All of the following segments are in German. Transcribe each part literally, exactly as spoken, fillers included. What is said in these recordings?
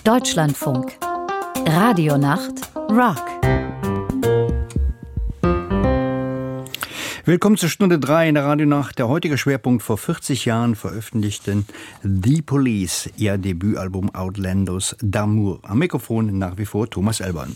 Deutschlandfunk. Radionacht Rock. Willkommen zur Stunde drei in der Radionacht. Der heutige Schwerpunkt: vor vierzig Jahren veröffentlichten The Police ihr Debütalbum Outlandos d'Amour. Am Mikrofon nach wie vor Thomas Elbern.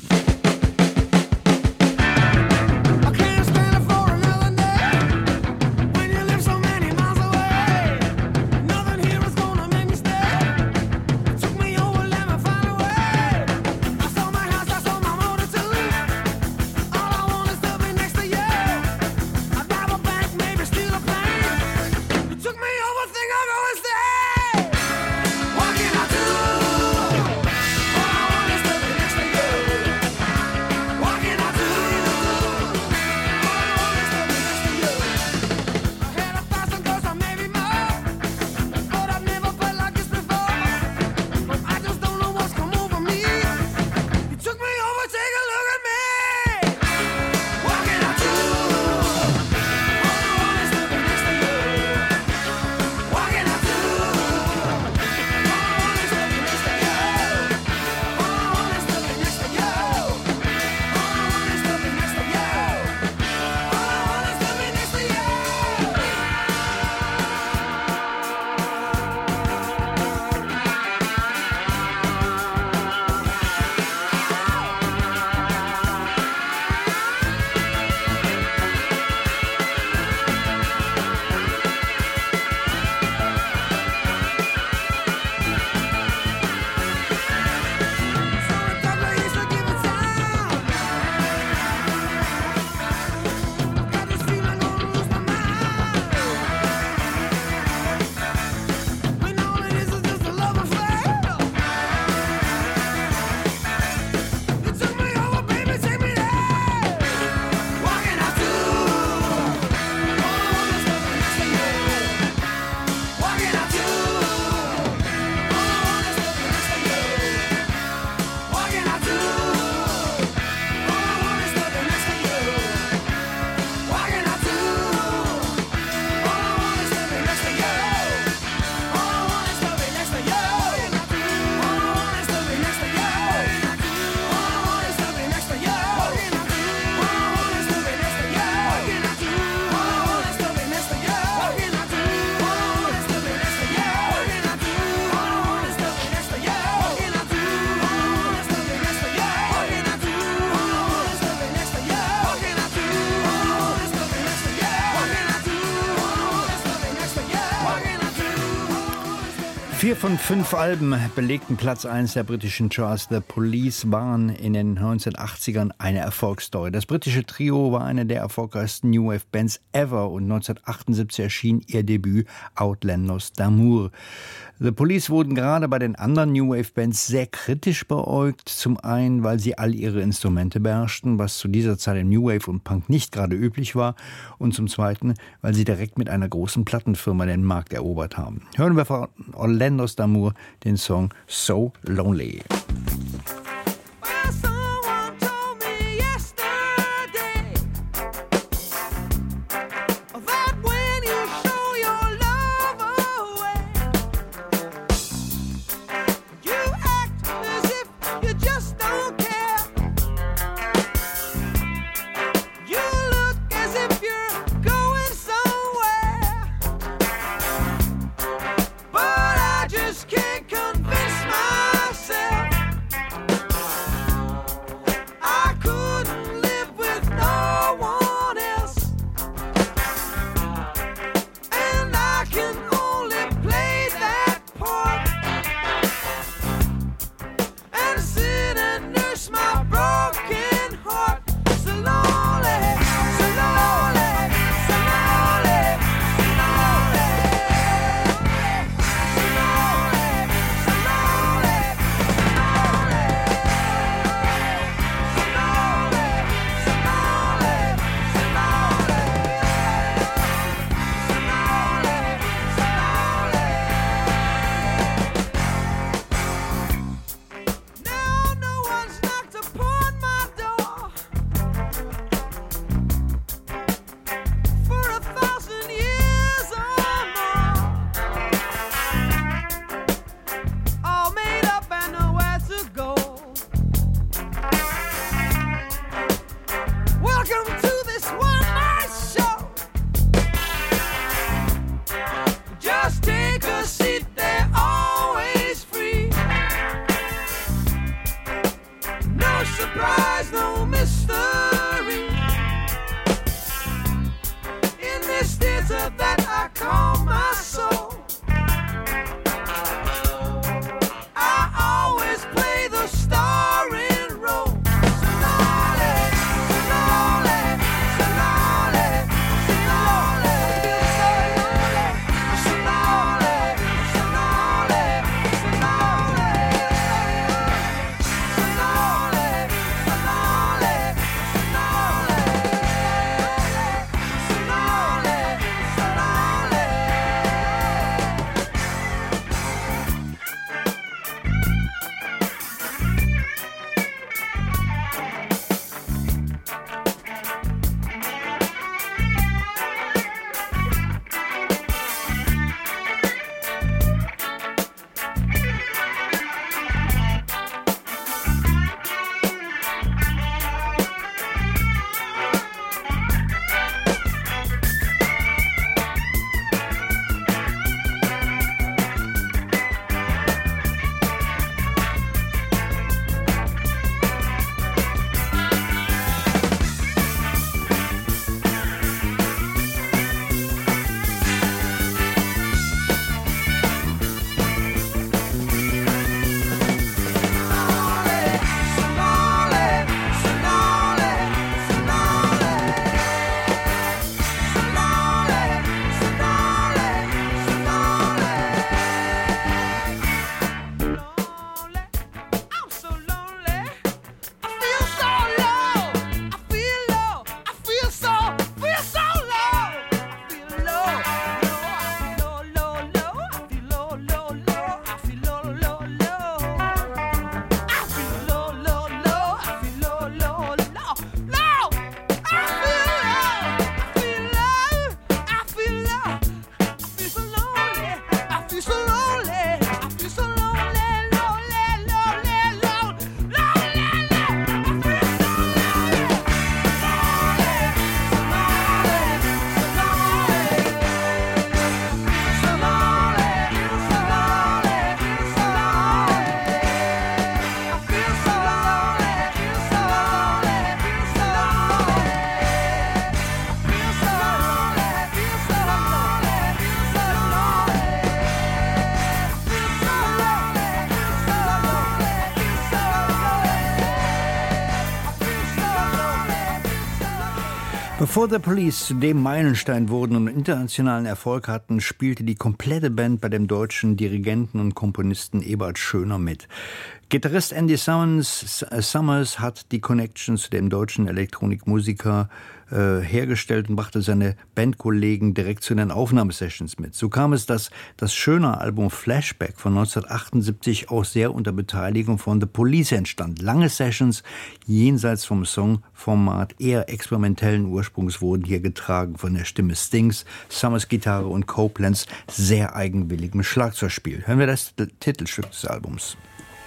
Vier von fünf Alben belegten Platz eins der britischen Charts. The Police waren in den neunzehnhundertachtzigern eine Erfolgsstory. Das britische Trio war eine der erfolgreichsten New Wave Bands ever und neunzehnhundertachtundsiebzig erschien ihr Debüt Outlandos d'Amour. The Police wurden gerade bei den anderen New Wave Bands sehr kritisch beäugt. Zum einen, weil sie all ihre Instrumente beherrschten, was zu dieser Zeit im New Wave und Punk nicht gerade üblich war. Und zum zweiten, weil sie direkt mit einer großen Plattenfirma den Markt erobert haben. Hören wir von Outlandos d'Amour den Song So Lonely. Can't convince myself Bevor The Police zu dem Meilenstein wurden und internationalen Erfolg hatten, spielte die komplette Band bei dem deutschen Dirigenten und Komponisten Ebert Schöner mit. Gitarrist Andy Summers, Summers hat die Connection zu dem deutschen Elektronikmusiker äh, hergestellt und brachte seine Bandkollegen direkt zu den Aufnahmesessions mit. So kam es, dass das Schöner-Album Flashback von neunzehnhundertachtundsiebzig auch sehr unter Beteiligung von The Police entstand. Lange Sessions jenseits vom Songformat, eher experimentellen Ursprungs, wurden hier getragen von der Stimme Stings, Summers Gitarre und Copelands sehr eigenwilligem Schlagzeugspiel. Hören wir das Titelstück des Albums.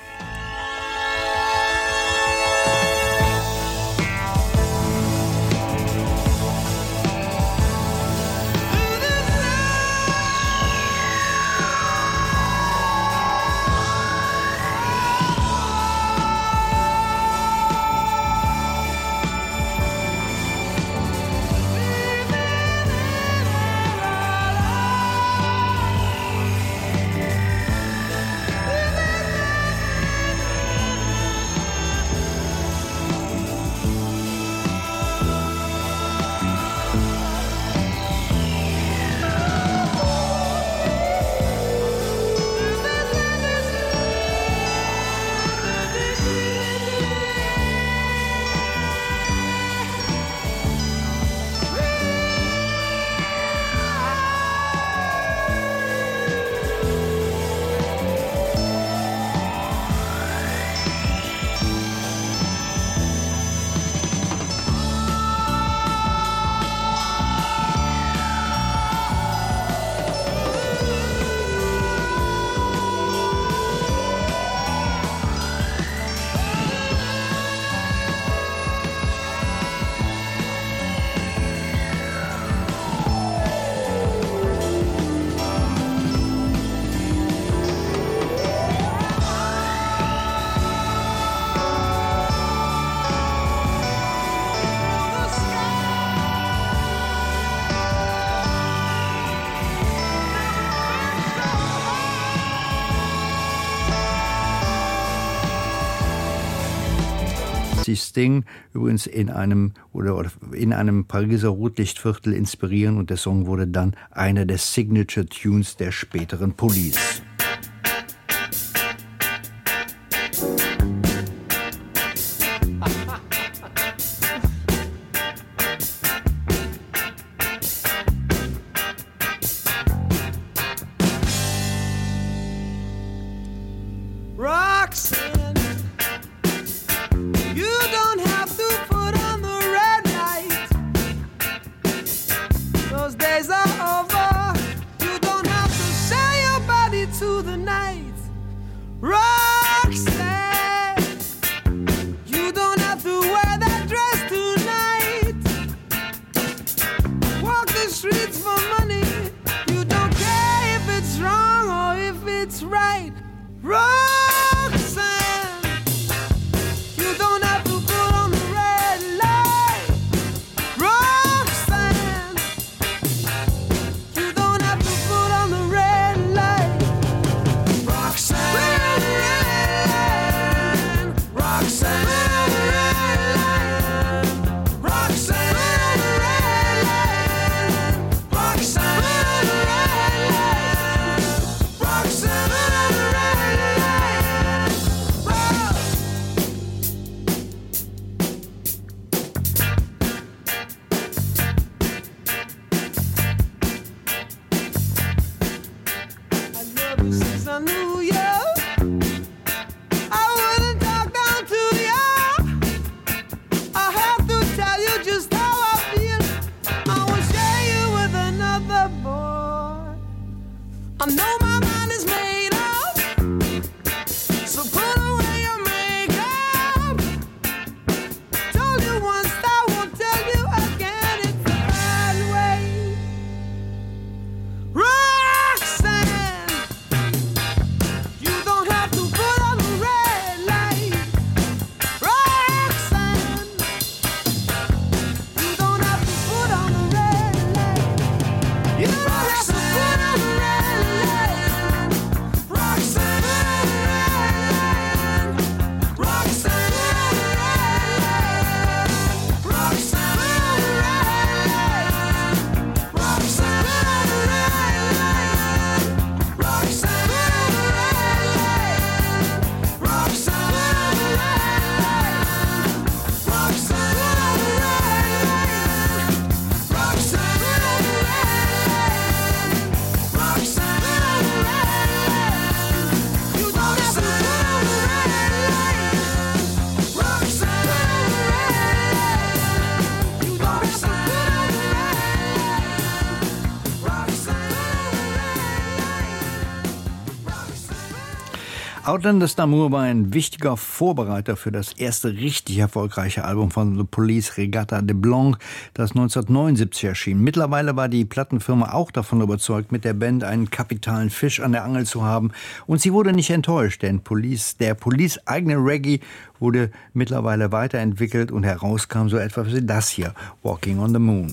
Sting übrigens in einem oder, oder in einem Pariser Rotlichtviertel inspirieren und der Song wurde dann einer der Signature Tunes der späteren Police. Roxanne Outlanders d'Amour war ein wichtiger Vorbereiter für das erste richtig erfolgreiche Album von The Police, Regatta de Blanc, das neunzehnhundertneunundsiebzig erschien. Mittlerweile war die Plattenfirma auch davon überzeugt, mit der Band einen kapitalen Fisch an der Angel zu haben. Und sie wurde nicht enttäuscht, denn Police, der Police eigene Reggae wurde mittlerweile weiterentwickelt und herauskam so etwas wie das hier, Walking on the Moon.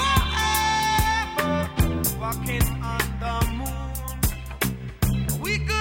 We could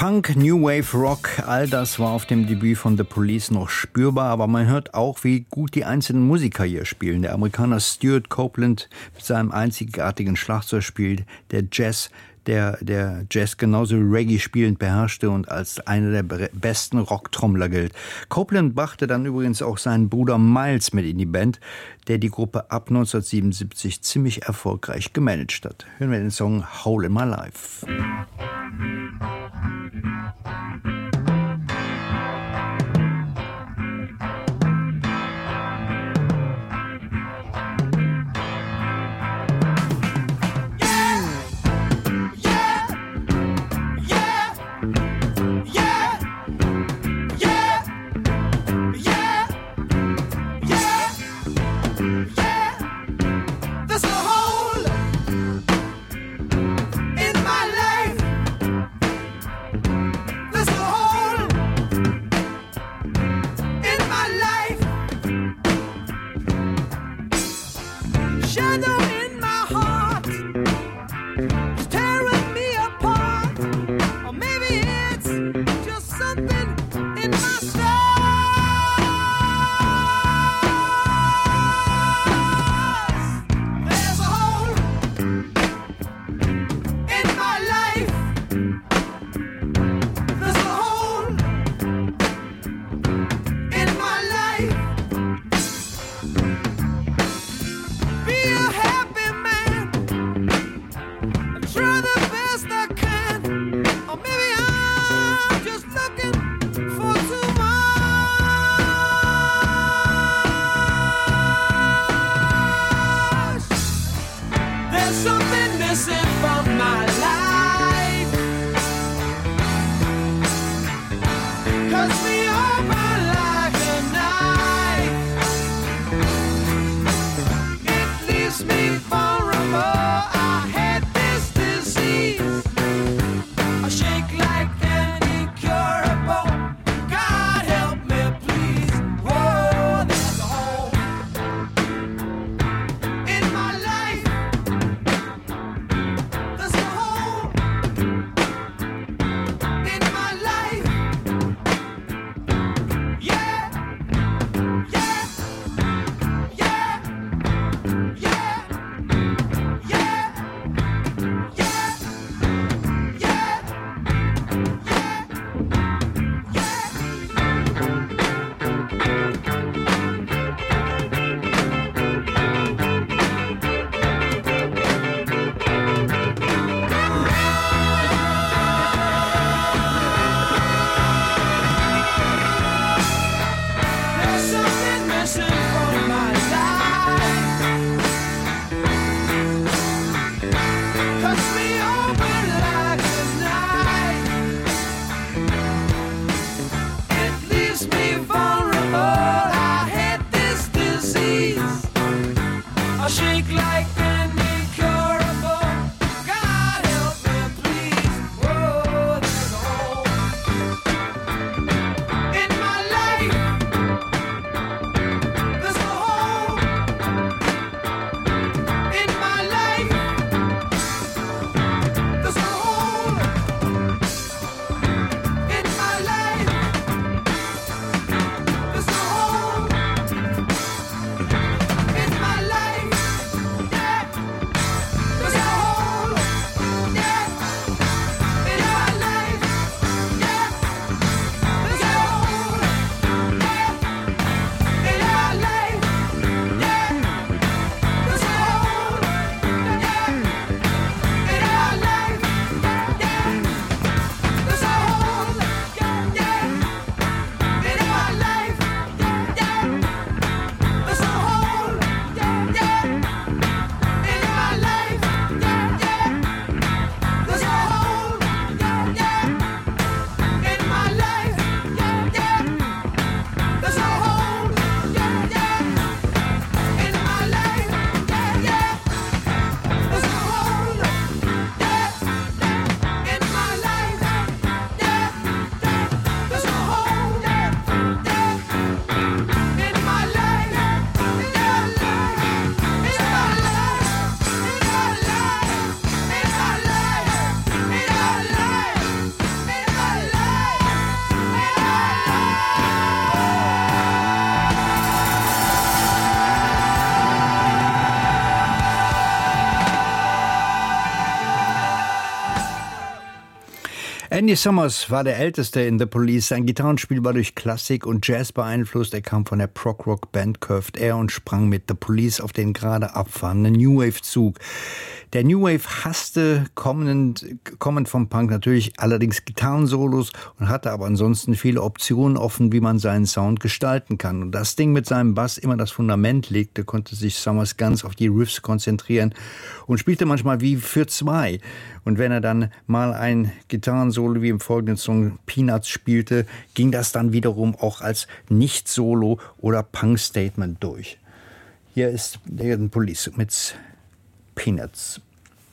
Punk, New Wave, Rock, all das war auf dem Debüt von The Police noch spürbar, aber man hört auch, wie gut die einzelnen Musiker hier spielen. Der Amerikaner Stuart Copeland mit seinem einzigartigen Schlagzeugspiel, der Jazz, der, der Jazz genauso Reggae spielend beherrschte und als einer der besten Rocktrommler gilt. Copeland brachte dann übrigens auch seinen Bruder Miles mit in die Band, der die Gruppe ab neunzehnhundertsiebenundsiebzig ziemlich erfolgreich gemanagt hat. Hören wir den Song Hole in My Life. Andy Summers war der Älteste in The Police. Sein Gitarrenspiel war durch Klassik und Jazz beeinflusst. Er kam von der Prog-Rock-Band Curved Air und sprang mit The Police auf den gerade abfahrenden New Wave-Zug. Der New Wave hasste, kommend, kommend vom Punk natürlich allerdings Gitarrensolos und hatte aber ansonsten viele Optionen offen, wie man seinen Sound gestalten kann. Und das Ding mit seinem Bass immer das Fundament legte, konnte sich Summers ganz auf die Riffs konzentrieren und spielte manchmal wie für zwei. Und wenn er dann mal ein Gitarrensolo wie im folgenden Song Peanuts spielte, ging das dann wiederum auch als Nicht-Solo oder Punk-Statement durch. Hier ist der Police mit Peanuts.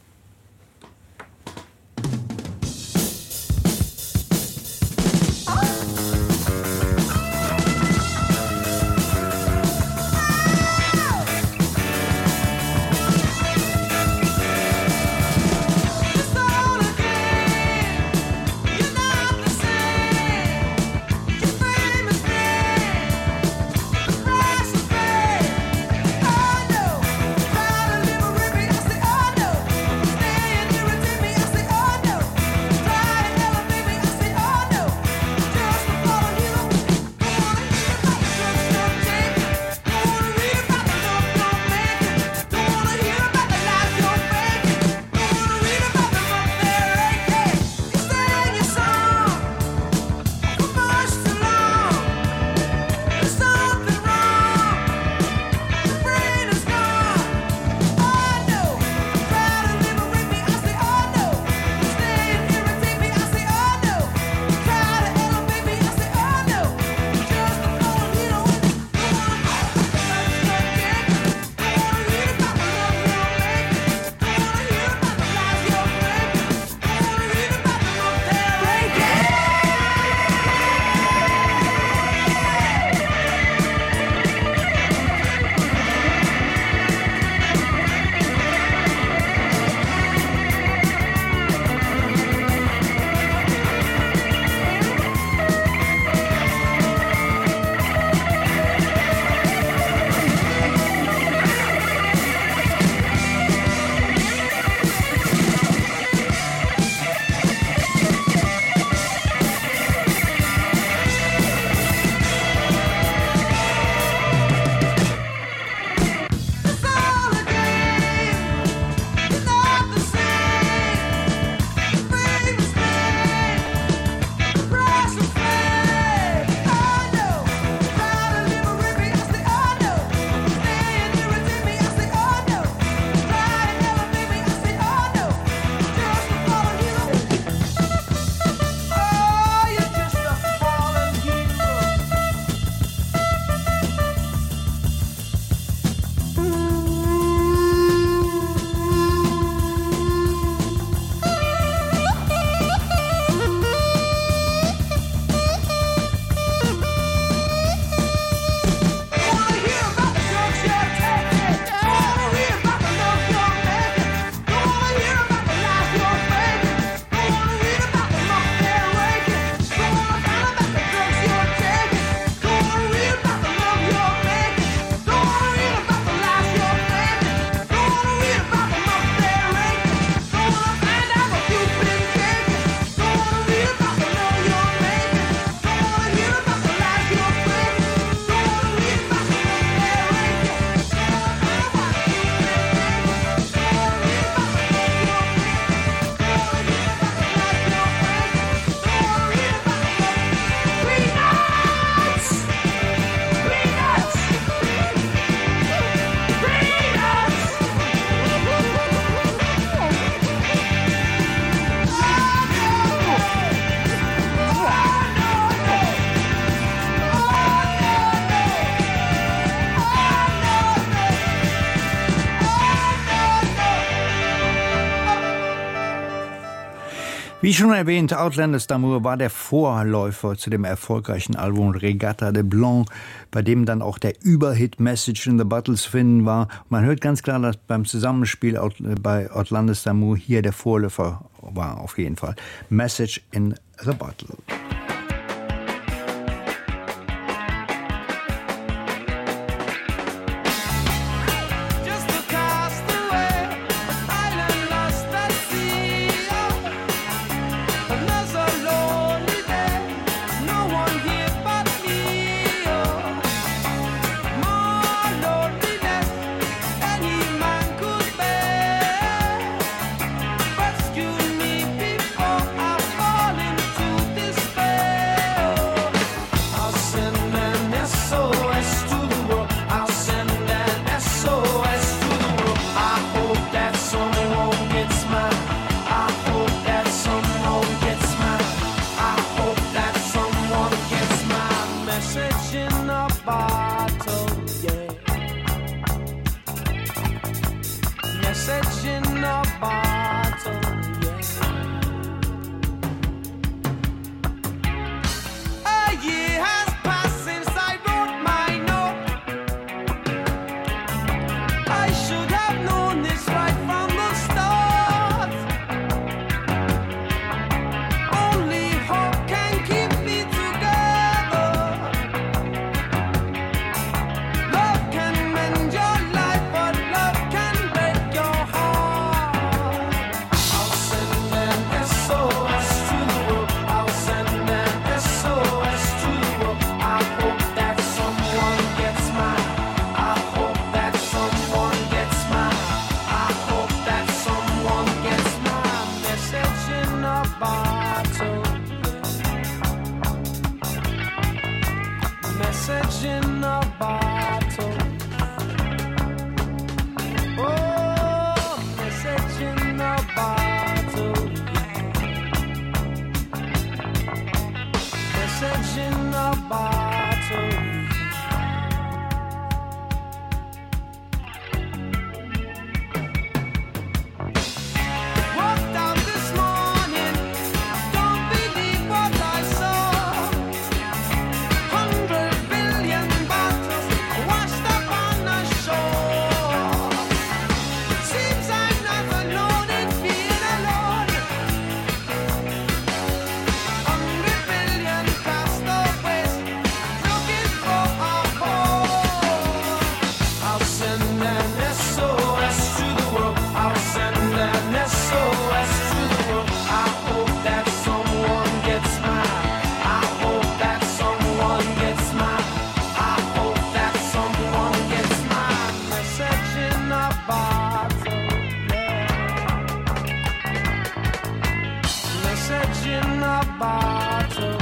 Wie schon erwähnt, Outlanders d'Amour war der Vorläufer zu dem erfolgreichen Album Regatta de Blanc, bei dem dann auch der Überhit Message in the Bottle zu finden war. Man hört ganz klar, dass beim Zusammenspiel bei Outlanders d'Amour hier der Vorläufer war, auf jeden Fall. Message in the Bottle. Another message in a bottle. Oh, message in a bottle. Message in a bottle. Walked out this morning, don't believe what I saw. Hundred billion bottles washed up on the shore. Seems I'm not alone in being alone. Hundred billion castaways looking for a home. I'll send an S O S to the world. I'll send an S O S to the world. I hope that someone gets mine. I hope that someone gets mine. I hope that someone gets mine. Message in a bottle. Yeah. Message in a bottle.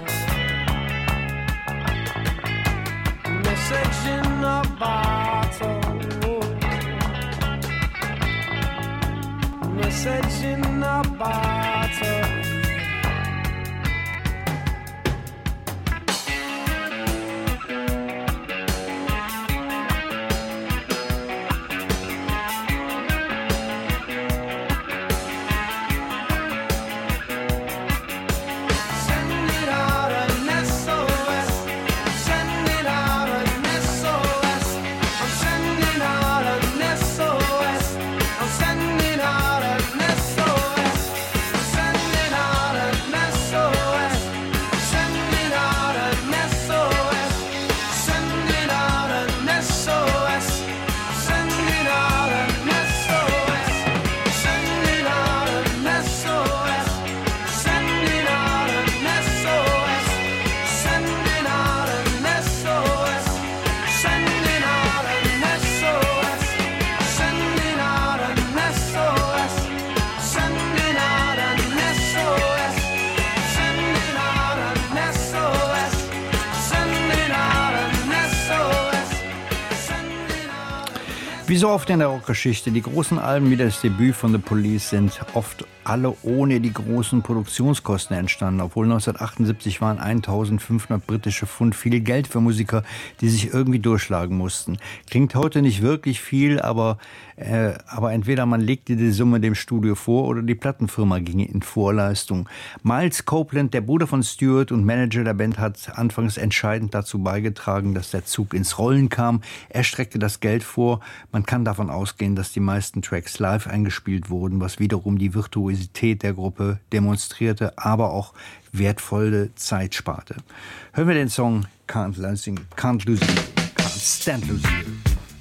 Message in a bottle. Message in a bottle. Send it out an S O S. Send it out an S O S. I'm sending out an S O S. I'm sending out an S O S. I'm sending out an S O S. Sending out an S O S. Sending out an S O S. Sending out an S O S. Sending out an S O S. Sending out an S O S. Sending out an S O S. Sending out an S O S. Sending out an S O S. Sending out an S O S. Sending out an S O S. Sending out an S O S. Sending out. Wie so oft in der Rockgeschichte, die großen Alben wie das Debüt von The Police sind oft alle ohne die großen Produktionskosten entstanden. Obwohl neunzehnhundertachtundsiebzig waren eintausendfünfhundert britische Pfund viel Geld für Musiker, die sich irgendwie durchschlagen mussten. Klingt heute nicht wirklich viel, aber, äh, aber entweder man legte die Summe dem Studio vor oder die Plattenfirma ging in Vorleistung. Miles Copeland, der Bruder von Stewart und Manager der Band, hat anfangs entscheidend dazu beigetragen, dass der Zug ins Rollen kam. Er streckte das Geld vor. Man kann davon ausgehen, dass die meisten Tracks live eingespielt wurden, was wiederum die Virtuosität der Gruppe demonstrierte, aber auch wertvolle Zeit sparte. Hören wir den Song Can't Lose You, Can't Lose You, Can't Stand Losing You.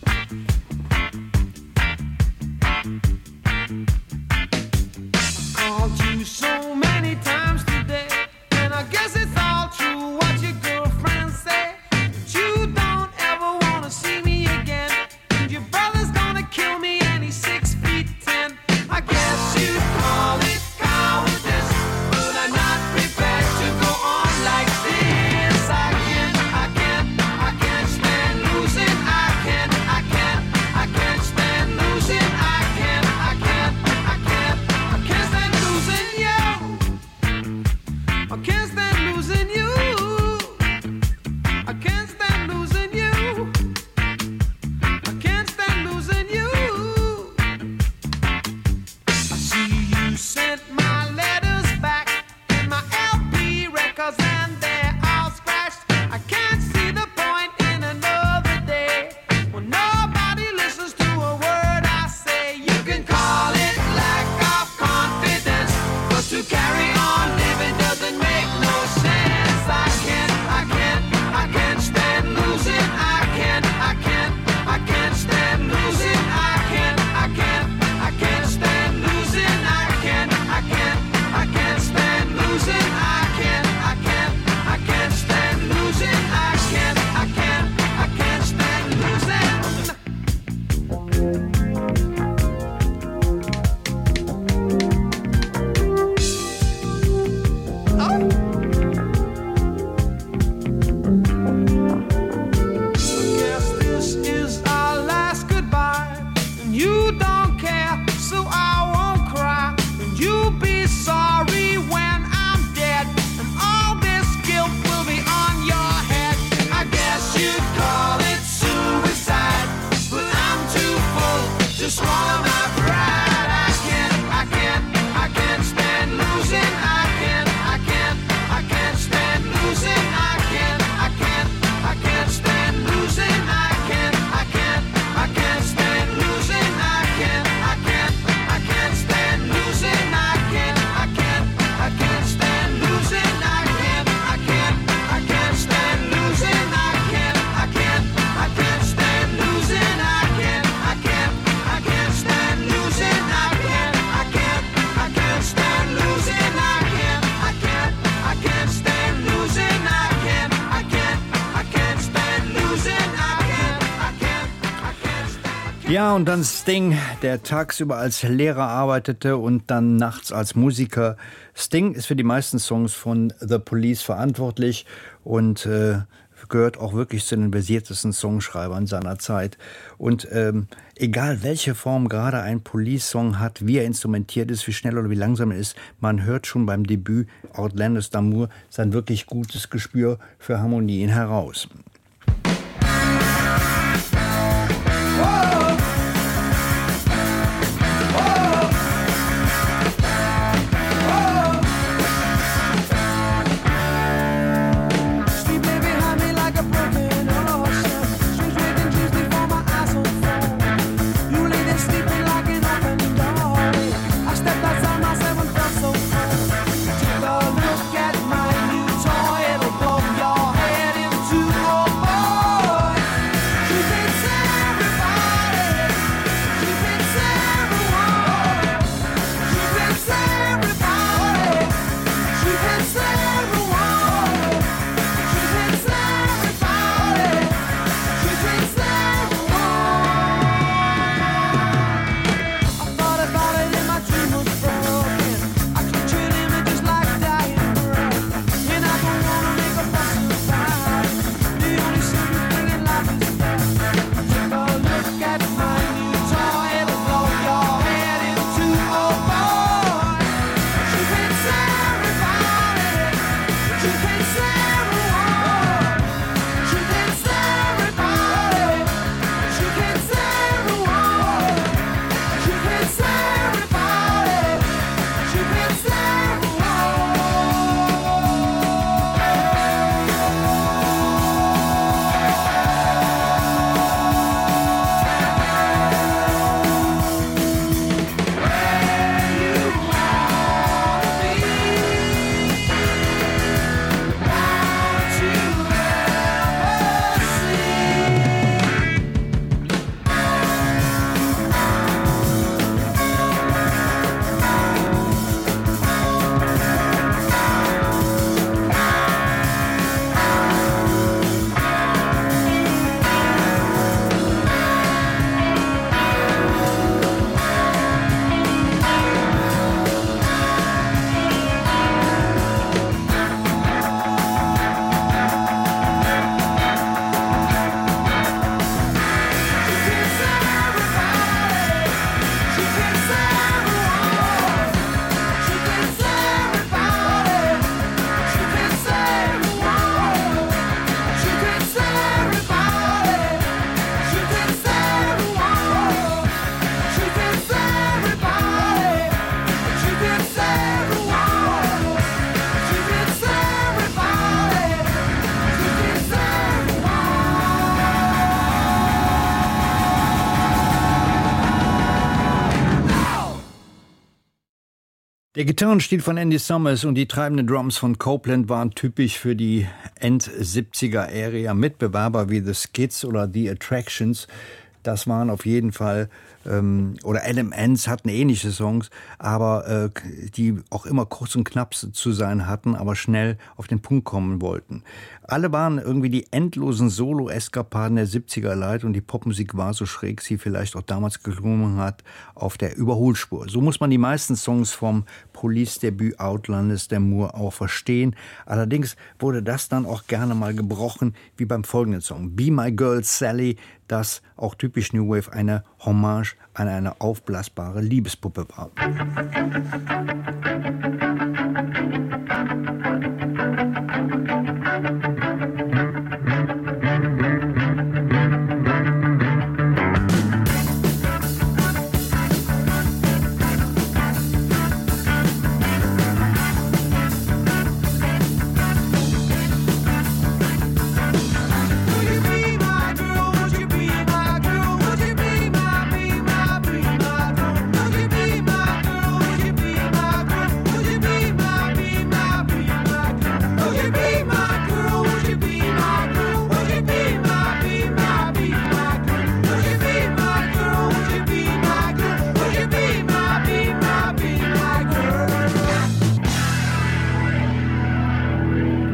Called you so many times today, and I guess it's all true what your girlfriends say. That you don't ever wanna see me again, and your brother's gonna kill me and he's six feet ten. I guess you call it cowardice, but I'm not prepared to go on like this. I can't, I can't, I can't stand losing. I can't, I can't, I can't stand losing. I can't, I can't, I can't, I can't stand losing. Yeah. Ja, und dann Sting, der tagsüber als Lehrer arbeitete und dann nachts als Musiker. Sting ist für die meisten Songs von The Police verantwortlich und äh, gehört auch wirklich zu den versiertesten Songschreibern seiner Zeit. Und ähm, egal welche Form gerade ein Police-Song hat, wie er instrumentiert ist, wie schnell oder wie langsam er ist, man hört schon beim Debüt Outlanders d'Amour sein wirklich gutes Gespür für Harmonien heraus. Der Gitarrenstil von Andy Summers und die treibenden Drums von Copeland waren typisch für die End-siebziger-Ära. Mitbewerber wie The Skids oder The Attractions, das waren auf jeden Fall, ähm, oder Adam Ants hatten ähnliche Songs, aber äh, die auch immer kurz und knapp zu sein hatten, aber schnell auf den Punkt kommen wollten. Alle waren irgendwie die endlosen Solo-Eskapaden der siebziger leid und die Popmusik war, so schräg sie vielleicht auch damals geklungen hat, auf der Überholspur. So muss man die meisten Songs vom Police-Debüt Outlanders d'Amour auch verstehen. Allerdings wurde das dann auch gerne mal gebrochen, wie beim folgenden Song Be My Girl Sally, das auch typisch New Wave eine Hommage an eine aufblasbare Liebespuppe war.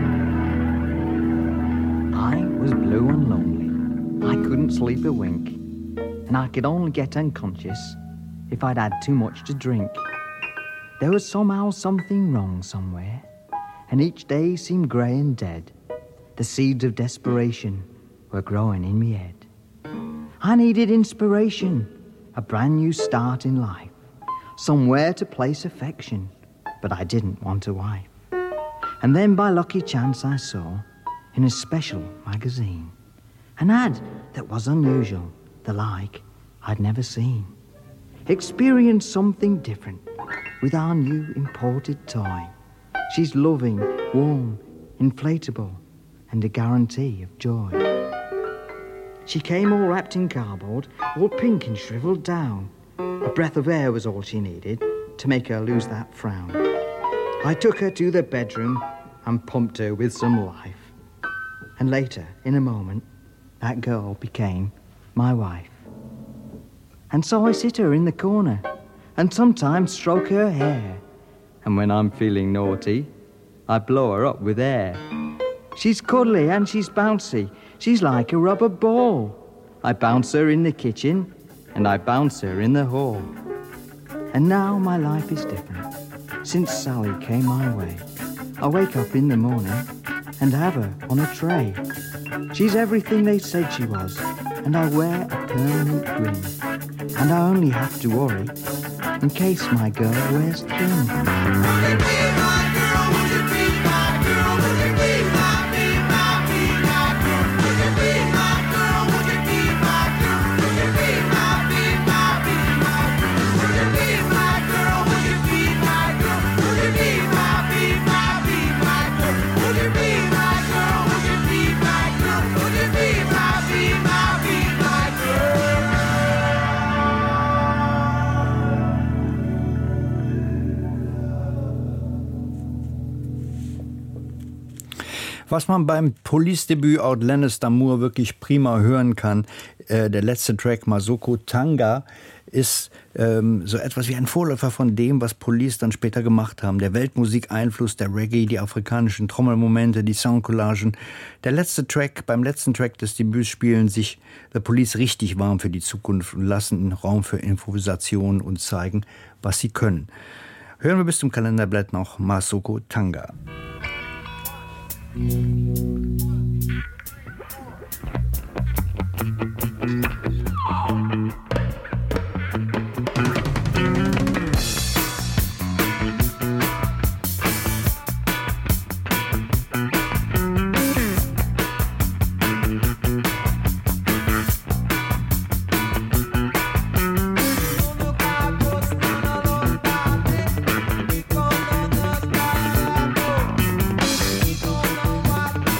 Sleep a wink. and I could only get unconscious if I'd had too much to drink. There was somehow something wrong somewhere, and each day seemed grey and dead. The seeds of desperation were growing in me head. I needed inspiration, a brand new start in life, somewhere to place affection, but I didn't want a wife. And then by lucky chance I saw, in a special magazine, an ad that was unusual, the like I'd never seen. Experience something different with our new imported toy. She's loving, warm, inflatable, and a guarantee of joy. She came all wrapped in cardboard, all pink and shriveled down. A breath of air was all she needed to make her lose that frown. I took her to the bedroom and pumped her with some life. And later, in a moment, that girl became my wife. And so I sit her in the corner and sometimes stroke her hair. And when I'm feeling naughty, I blow her up with air. She's cuddly and she's bouncy. She's like a rubber ball. I bounce her in the kitchen and I bounce her in the hall. And now my life is different. Since Sally came my way, I wake up in the morning and have her on a tray. She's everything they said she was, and I wear a permanent grin. And I only have to worry in case my girl wears thin. Would you be my girl? Would you be my girl? Would you be my, be my, be my girl? Would you be my girl? Would you be my girl? Would you be my, be my, be my girl? Would you be my girl? Would you be my girl? Would you be my, be my, be my girl? Would you be my girl? Would you be my girl? Would you be my, be my, be my girl? Was man beim Police-Debüt Outlandish d'Amour wirklich prima hören kann, äh, der letzte Track Masoko Tanga ist ähm, so etwas wie ein Vorläufer von dem, was Police dann später gemacht haben. Der Weltmusik-Einfluss, der Reggae, die afrikanischen Trommelmomente, die Soundcollagen. Der letzte Track, beim letzten Track des Debüts spielen sich The Police richtig warm für die Zukunft und lassen Raum für Improvisation und zeigen, was sie können. Hören wir bis zum Kalenderblatt noch Masoko Tanga. What?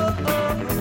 oh, oh.